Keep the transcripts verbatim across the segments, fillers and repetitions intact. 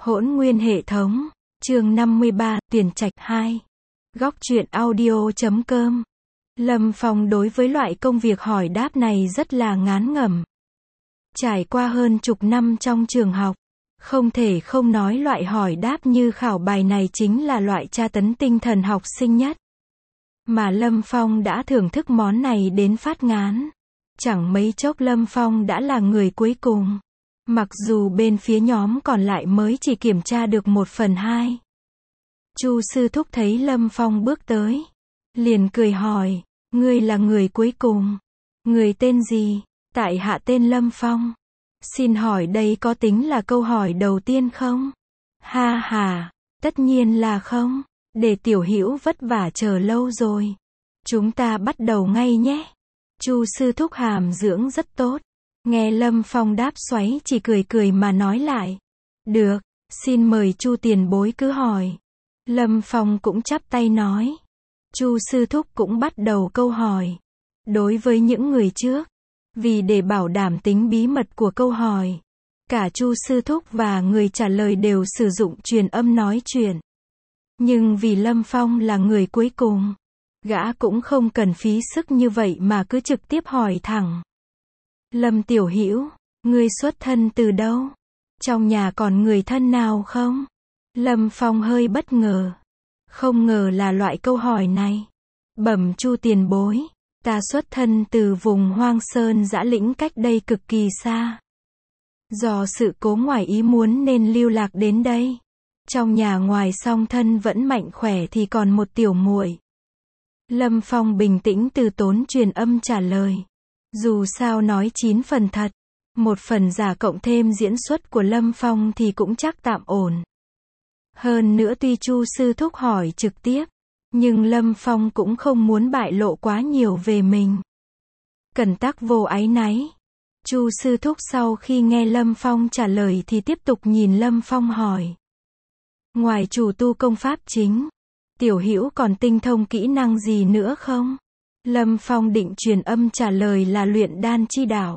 Hỗn nguyên hệ thống, chương năm mươi ba, tuyển trạch hai. Góc truyện audio chấm com. Lâm Phong đối với loại công việc hỏi đáp này rất là ngán ngẩm. Trải qua hơn chục năm trong trường học, không thể không nói loại hỏi đáp như khảo bài này chính là loại tra tấn tinh thần học sinh nhất. Mà Lâm Phong đã thưởng thức món này đến phát ngán. Chẳng mấy chốc Lâm Phong đã là người cuối cùng. Mặc dù bên phía nhóm còn lại mới chỉ kiểm tra được một phần hai. Chu sư thúc thấy Lâm Phong bước tới, liền cười hỏi, ngươi là người cuối cùng. Người tên gì? Tại hạ tên Lâm Phong. Xin hỏi đây có tính là câu hỏi đầu tiên không? Ha ha, tất nhiên là không. Để tiểu hữu vất vả chờ lâu rồi. Chúng ta bắt đầu ngay nhé. Chu sư thúc hàm dưỡng rất tốt. Nghe Lâm Phong đáp xoáy chỉ cười cười mà nói lại. Được, xin mời Chu tiền bối cứ hỏi. Lâm Phong cũng chắp tay nói. Chu sư thúc cũng bắt đầu câu hỏi. Đối với những người trước, vì để bảo đảm tính bí mật của câu hỏi, cả Chu sư thúc và người trả lời đều sử dụng truyền âm nói chuyện. Nhưng vì Lâm Phong là người cuối cùng, gã cũng không cần phí sức như vậy mà cứ trực tiếp hỏi thẳng. Lâm tiểu hữu, ngươi xuất thân từ đâu? Trong nhà còn người thân nào không? Lâm Phong hơi bất ngờ. Không ngờ là loại câu hỏi này. Bẩm Chu tiền bối, ta xuất thân từ vùng hoang sơn dã lĩnh cách đây cực kỳ xa. Do sự cố ngoài ý muốn nên lưu lạc đến đây. Trong nhà ngoài song thân vẫn mạnh khỏe thì còn một tiểu muội. Lâm Phong bình tĩnh từ tốn truyền âm trả lời. Dù sao nói chín phần thật, một phần giả cộng thêm diễn xuất của Lâm Phong thì cũng chắc tạm ổn. Hơn nữa tuy Chu sư thúc hỏi trực tiếp, nhưng Lâm Phong cũng không muốn bại lộ quá nhiều về mình. Cẩn tắc vô áy náy. Chu sư thúc sau khi nghe Lâm Phong trả lời thì tiếp tục nhìn Lâm Phong hỏi. Ngoài chủ tu công pháp chính, tiểu hữu còn tinh thông kỹ năng gì nữa không? Lâm Phong định truyền âm trả lời là luyện đan chi đạo.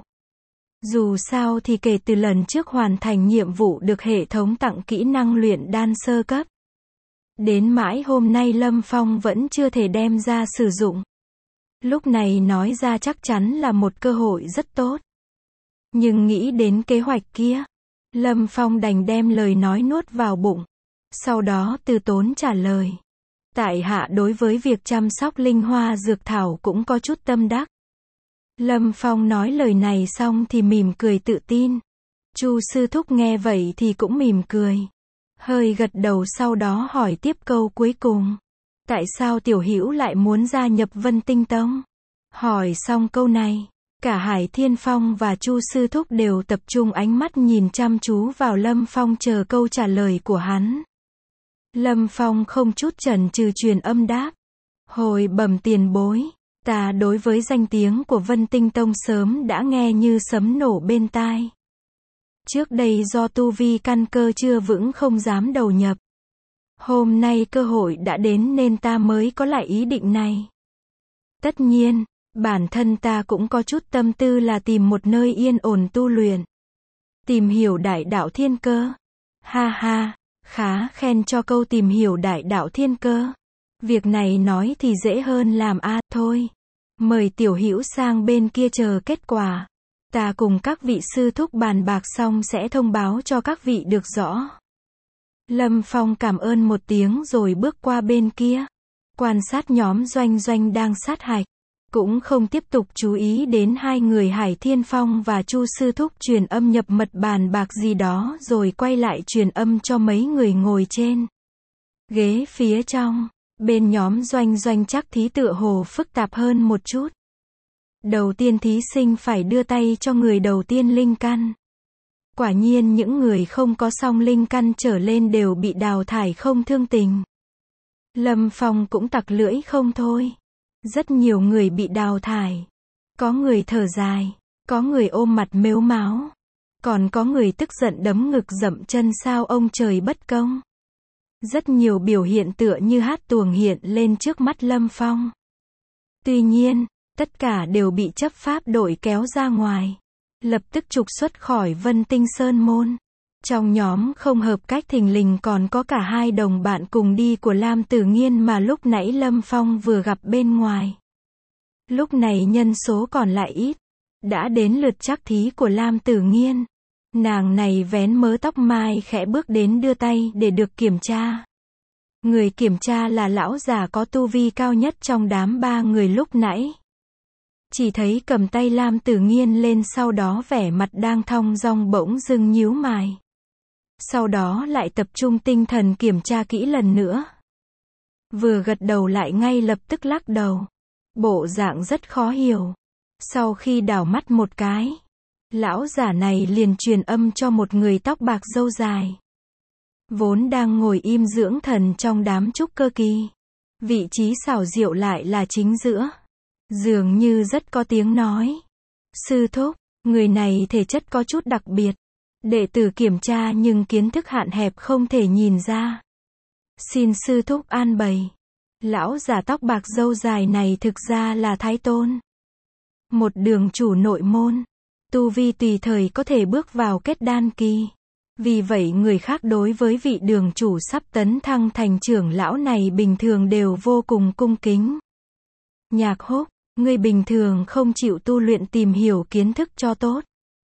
Dù sao thì kể từ lần trước hoàn thành nhiệm vụ được hệ thống tặng kỹ năng luyện đan sơ cấp. Đến mãi hôm nay Lâm Phong vẫn chưa thể đem ra sử dụng. Lúc này nói ra chắc chắn là một cơ hội rất tốt. Nhưng nghĩ đến kế hoạch kia, Lâm Phong đành đem lời nói nuốt vào bụng. Sau đó từ tốn trả lời. Tại hạ đối với việc chăm sóc linh hoa dược thảo cũng có chút tâm đắc. Lâm Phong nói lời này xong thì mỉm cười tự tin. Chu sư thúc nghe vậy thì cũng mỉm cười. Hơi gật đầu sau đó hỏi tiếp câu cuối cùng. Tại sao tiểu hữu lại muốn gia nhập Vân Tinh Tông? Hỏi xong câu này, cả Hải Thiên Phong và Chu sư thúc đều tập trung ánh mắt nhìn chăm chú vào Lâm Phong chờ câu trả lời của hắn. Lâm Phong không chút chần chừ truyền âm đáp. Hồi bẩm tiền bối, ta đối với danh tiếng của Vân Tinh Tông sớm đã nghe như sấm nổ bên tai. Trước đây do tu vi căn cơ chưa vững không dám đầu nhập. Hôm nay cơ hội đã đến nên ta mới có lại ý định này. Tất nhiên, bản thân ta cũng có chút tâm tư là tìm một nơi yên ổn tu luyện. Tìm hiểu đại đạo thiên cơ. Ha ha, khá khen cho câu tìm hiểu đại đạo thiên cơ. Việc này nói thì dễ hơn làm a, à, thôi. Mời tiểu hữu sang bên kia chờ kết quả. Ta cùng các vị sư thúc bàn bạc xong sẽ thông báo cho các vị được rõ. Lâm Phong cảm ơn một tiếng rồi bước qua bên kia. Quan sát nhóm Doanh Doanh đang sát hạch. Cũng không tiếp tục chú ý đến hai người Hải Thiên Phong và Chu sư thúc truyền âm nhập mật bàn bạc gì đó rồi quay lại truyền âm cho mấy người ngồi trên ghế phía trong. Bên nhóm Doanh Doanh chắc thí tựa hồ phức tạp hơn một chút. Đầu tiên thí sinh phải đưa tay cho người đầu tiên linh căn. Quả nhiên những người không có song linh căn trở lên đều bị đào thải không thương tình. Lâm Phong cũng tặc lưỡi không thôi. Rất nhiều người bị đào thải. Có người thở dài, có người ôm mặt mếu máo, còn có người tức giận đấm ngực dậm chân sao ông trời bất công. Rất nhiều biểu hiện tựa như hát tuồng hiện lên trước mắt Lâm Phong. Tuy nhiên, tất cả đều bị chấp pháp đội kéo ra ngoài. Lập tức trục xuất khỏi Vân Tinh Sơn Môn. Trong nhóm không hợp cách thình lình còn có cả hai đồng bạn cùng đi của Lam Tử Nghiên mà lúc nãy Lâm Phong vừa gặp bên ngoài. Lúc này nhân số còn lại ít. Đã đến lượt trắc thí của Lam Tử Nghiên. Nàng này vén mớ tóc mai khẽ bước đến đưa tay để được kiểm tra. Người kiểm tra là lão già có tu vi cao nhất trong đám ba người lúc nãy. Chỉ thấy cầm tay Lam Tử Nghiên lên, sau đó vẻ mặt đang thong dong bỗng dưng nhíu mày. Sau đó lại tập trung tinh thần kiểm tra kỹ lần nữa. Vừa gật đầu lại ngay lập tức lắc đầu. Bộ dạng rất khó hiểu. Sau khi đảo mắt một cái, lão giả này liền truyền âm cho một người tóc bạc râu dài. Vốn đang ngồi im dưỡng thần trong đám trúc cơ kỳ. Vị trí xảo diệu lại là chính giữa. Dường như rất có tiếng nói. Sư thúc, người này thể chất có chút đặc biệt. Đệ tử kiểm tra nhưng kiến thức hạn hẹp không thể nhìn ra. Xin sư thúc an bày. Lão giả tóc bạc râu dài này thực ra là Thái Tôn. Một đường chủ nội môn. Tu vi tùy thời có thể bước vào kết đan kỳ. Vì vậy người khác đối với vị đường chủ sắp tấn thăng thành trưởng lão này bình thường đều vô cùng cung kính. Nhạc Húc, ngươi bình thường không chịu tu luyện tìm hiểu kiến thức cho tốt.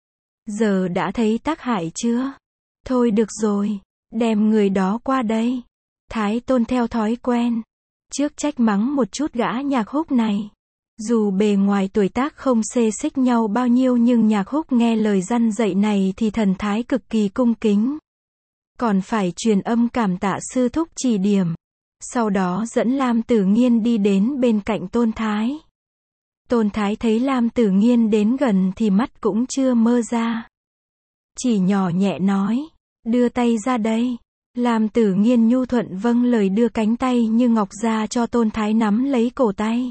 Giờ đã thấy tác hại chưa? Thôi được rồi, đem người đó qua đây. Thái Tôn theo thói quen. Trước trách mắng một chút gã Nhạc Húc này. Dù bề ngoài tuổi tác không xê xích nhau bao nhiêu nhưng Nhạc Húc nghe lời răn dạy này thì thần thái cực kỳ cung kính. Còn phải truyền âm cảm tạ sư thúc chỉ điểm. Sau đó dẫn Lam Tử Nghiên đi đến bên cạnh Tôn Thái. Tôn Thái thấy Lam Tử Nghiên đến gần thì mắt cũng chưa mơ ra. Chỉ nhỏ nhẹ nói, đưa tay ra đây. Lam Tử Nghiên nhu thuận vâng lời đưa cánh tay như ngọc ra cho Tôn Thái nắm lấy cổ tay.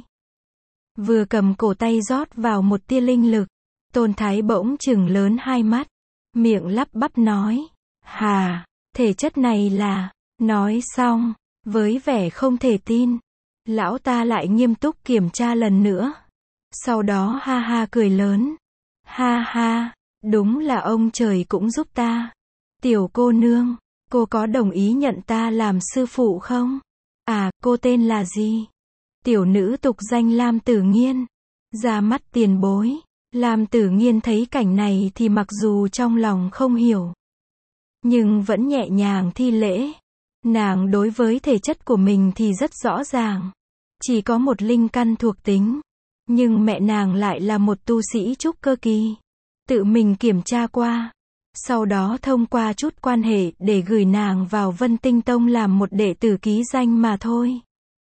Vừa cầm cổ tay rót vào một tia linh lực, Tôn Thái bỗng trừng lớn hai mắt, miệng lắp bắp nói, hà, thể chất này là, nói xong, với vẻ không thể tin, lão ta lại nghiêm túc kiểm tra lần nữa. Sau đó ha ha cười lớn, ha ha, đúng là ông trời cũng giúp ta. Tiểu cô nương, cô có đồng ý nhận ta làm sư phụ không? À, cô tên là gì? Tiểu nữ tục danh Lam Tử Nghiên. Ra mắt tiền bối. Lam Tử Nghiên thấy cảnh này thì mặc dù trong lòng không hiểu, nhưng vẫn nhẹ nhàng thi lễ. Nàng đối với thể chất của mình thì rất rõ ràng. Chỉ có một linh căn thuộc tính. Nhưng mẹ nàng lại là một tu sĩ trúc cơ kỳ. Tự mình kiểm tra qua. Sau đó thông qua chút quan hệ để gửi nàng vào Vân Tinh Tông làm một đệ tử ký danh mà thôi.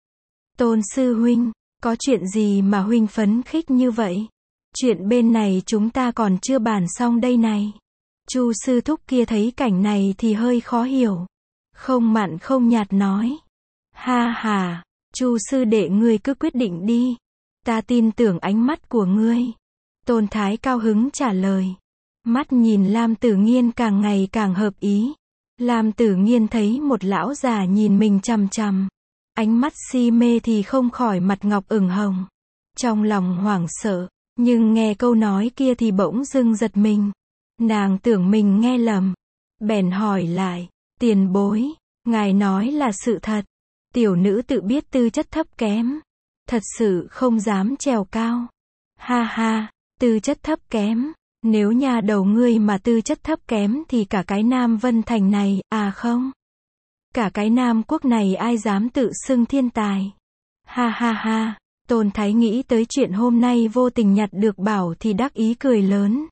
Tôn sư huynh, có chuyện gì mà huynh phấn khích như vậy? Chuyện bên này chúng ta còn chưa bàn xong đây này. Chu sư thúc kia thấy cảnh này thì hơi khó hiểu. Không mặn không nhạt nói. Ha ha, Chu sư đệ ngươi cứ quyết định đi. Ta tin tưởng ánh mắt của ngươi. Tôn Thái cao hứng trả lời. Mắt nhìn Lam Tử Nghiên càng ngày càng hợp ý. Lam Tử Nghiên thấy một lão già nhìn mình chằm chằm. Ánh mắt si mê thì không khỏi mặt ngọc ửng hồng. Trong lòng hoảng sợ, nhưng nghe câu nói kia thì bỗng dưng giật mình. Nàng tưởng mình nghe lầm. Bèn hỏi lại, tiền bối, ngài nói là sự thật. Tiểu nữ tự biết tư chất thấp kém. Thật sự không dám trèo cao. Ha ha, tư chất thấp kém. Nếu nhà đầu ngươi mà tư chất thấp kém thì cả cái Nam Vân Thành này, à không? Cả cái Nam Quốc này ai dám tự xưng thiên tài. Ha ha ha, Tôn Thái nghĩ tới chuyện hôm nay vô tình nhặt được bảo thì đắc ý cười lớn.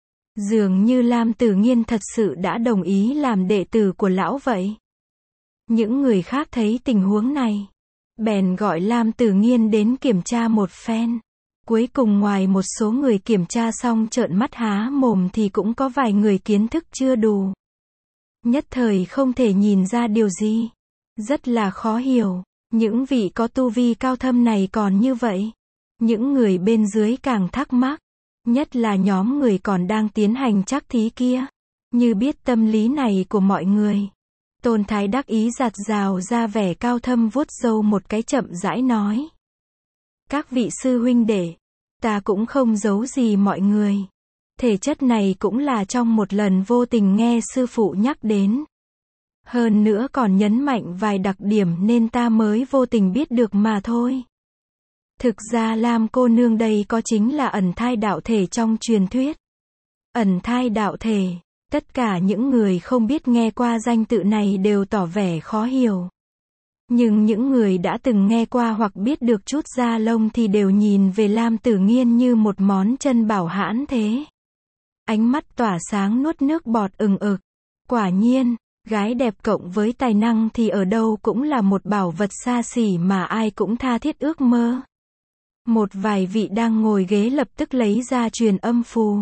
Dường như Lam Tử Nghiên thật sự đã đồng ý làm đệ tử của lão vậy. Những người khác thấy tình huống này, bèn gọi Lam Tử Nghiên đến kiểm tra một phen. Cuối cùng ngoài một số người kiểm tra xong trợn mắt há mồm thì cũng có vài người kiến thức chưa đủ. Nhất thời không thể nhìn ra điều gì. Rất là khó hiểu. Những vị có tu vi cao thâm này còn như vậy. Những người bên dưới càng thắc mắc. Nhất là nhóm người còn đang tiến hành trắc thí kia. Như biết tâm lý này của mọi người. Tôn Thái đắc ý giạt rào ra vẻ cao thâm vuốt râu một cái chậm rãi nói. Các vị sư huynh đệ, ta cũng không giấu gì mọi người. Thể chất này cũng là trong một lần vô tình nghe sư phụ nhắc đến. Hơn nữa còn nhấn mạnh vài đặc điểm nên ta mới vô tình biết được mà thôi. Thực ra Lam cô nương đây có chính là ẩn thai đạo thể trong truyền thuyết. Ẩn thai đạo thể, tất cả những người không biết nghe qua danh tự này đều tỏ vẻ khó hiểu. Nhưng những người đã từng nghe qua hoặc biết được chút da lông thì đều nhìn về Lam Tử Nghiên như một món chân bảo hãn thế. Ánh mắt tỏa sáng nuốt nước bọt ừng ực. Quả nhiên, gái đẹp cộng với tài năng thì ở đâu cũng là một bảo vật xa xỉ mà ai cũng tha thiết ước mơ. Một vài vị đang ngồi ghế lập tức lấy ra truyền âm phù.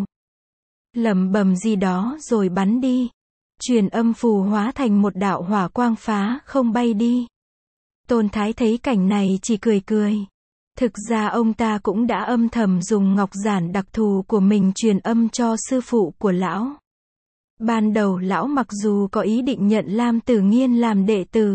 Lẩm bẩm gì đó rồi bắn đi. Truyền âm phù hóa thành một đạo hỏa quang phá không bay đi. Tôn Thái thấy cảnh này chỉ cười cười. Thực ra ông ta cũng đã âm thầm dùng ngọc giản đặc thù của mình truyền âm cho sư phụ của lão. Ban đầu lão mặc dù có ý định nhận Lam Tử Nghiên làm đệ tử.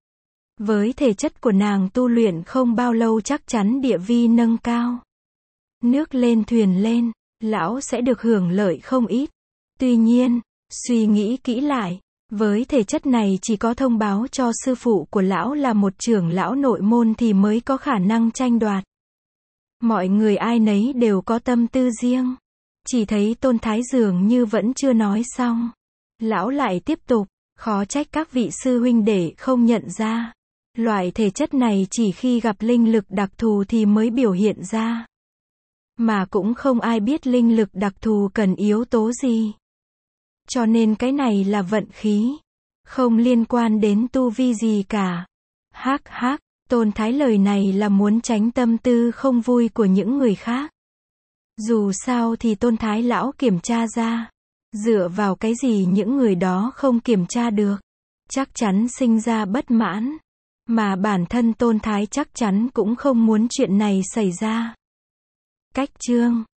Với thể chất của nàng tu luyện không bao lâu chắc chắn địa vi nâng cao. Nước lên thuyền lên, lão sẽ được hưởng lợi không ít. Tuy nhiên, suy nghĩ kỹ lại, với thể chất này chỉ có thông báo cho sư phụ của lão là một trưởng lão nội môn thì mới có khả năng tranh đoạt. Mọi người ai nấy đều có tâm tư riêng. Chỉ thấy Tôn Thái dường như vẫn chưa nói xong. Lão lại tiếp tục, khó trách các vị sư huynh đệ không nhận ra. Loại thể chất này chỉ khi gặp linh lực đặc thù thì mới biểu hiện ra. Mà cũng không ai biết linh lực đặc thù cần yếu tố gì. Cho nên cái này là vận khí. Không liên quan đến tu vi gì cả. Hắc hắc, Tôn Thái lời này là muốn tránh tâm tư không vui của những người khác. Dù sao thì Tôn Thái lão kiểm tra ra. Dựa vào cái gì những người đó không kiểm tra được. Chắc chắn sinh ra bất mãn. Mà bản thân Tôn Thái chắc chắn cũng không muốn chuyện này xảy ra. Cách chương